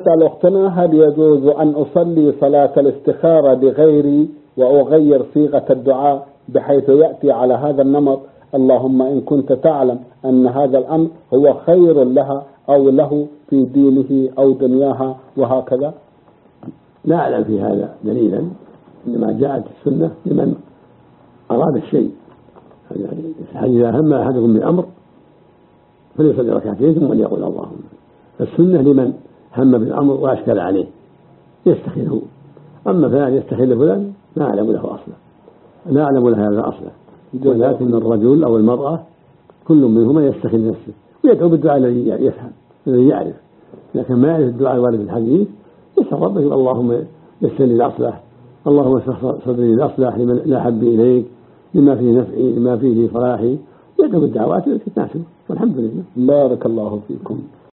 تسأل أختنا: هل يجوز أن أصلي صلاة الاستخارة بغيري وأغير صيغة الدعاء بحيث يأتي على هذا النمط: اللهم إن كنت تعلم أن هذا الأمر هو خير لها أو له في دينه أو دنياها وهكذا؟ لا أعلم في هذا دليلا، إنما جاءت السنة لمن أراد الشيء. يعني إذا هم أحدكم بالأمر فليصلي ركعتين ثم ليقول اللهم. السنة لمن هم بالأمر وأشكل عليه يستخيله. أما فلان يستخيل فلان لا أعلم له أصلا، لا أعلم له هذا أصلا، ولكن الرجل أو المرأة كل منهما يستخيل نفسه ويدعو بالدعاء الذي يفهم الذي يعرف. لكن ما يعرف الدعاء الوارد في الحديث يسأل ربه: اللهم يسر لي الأصلح، اللهم اشرح صدري للأصلح لمن لا أحب إليك، لما فيه نفعي لما فيه صلاحي، يدعو بالدعوات التي تناسبه. والحمد لله. بارك الله فيكم.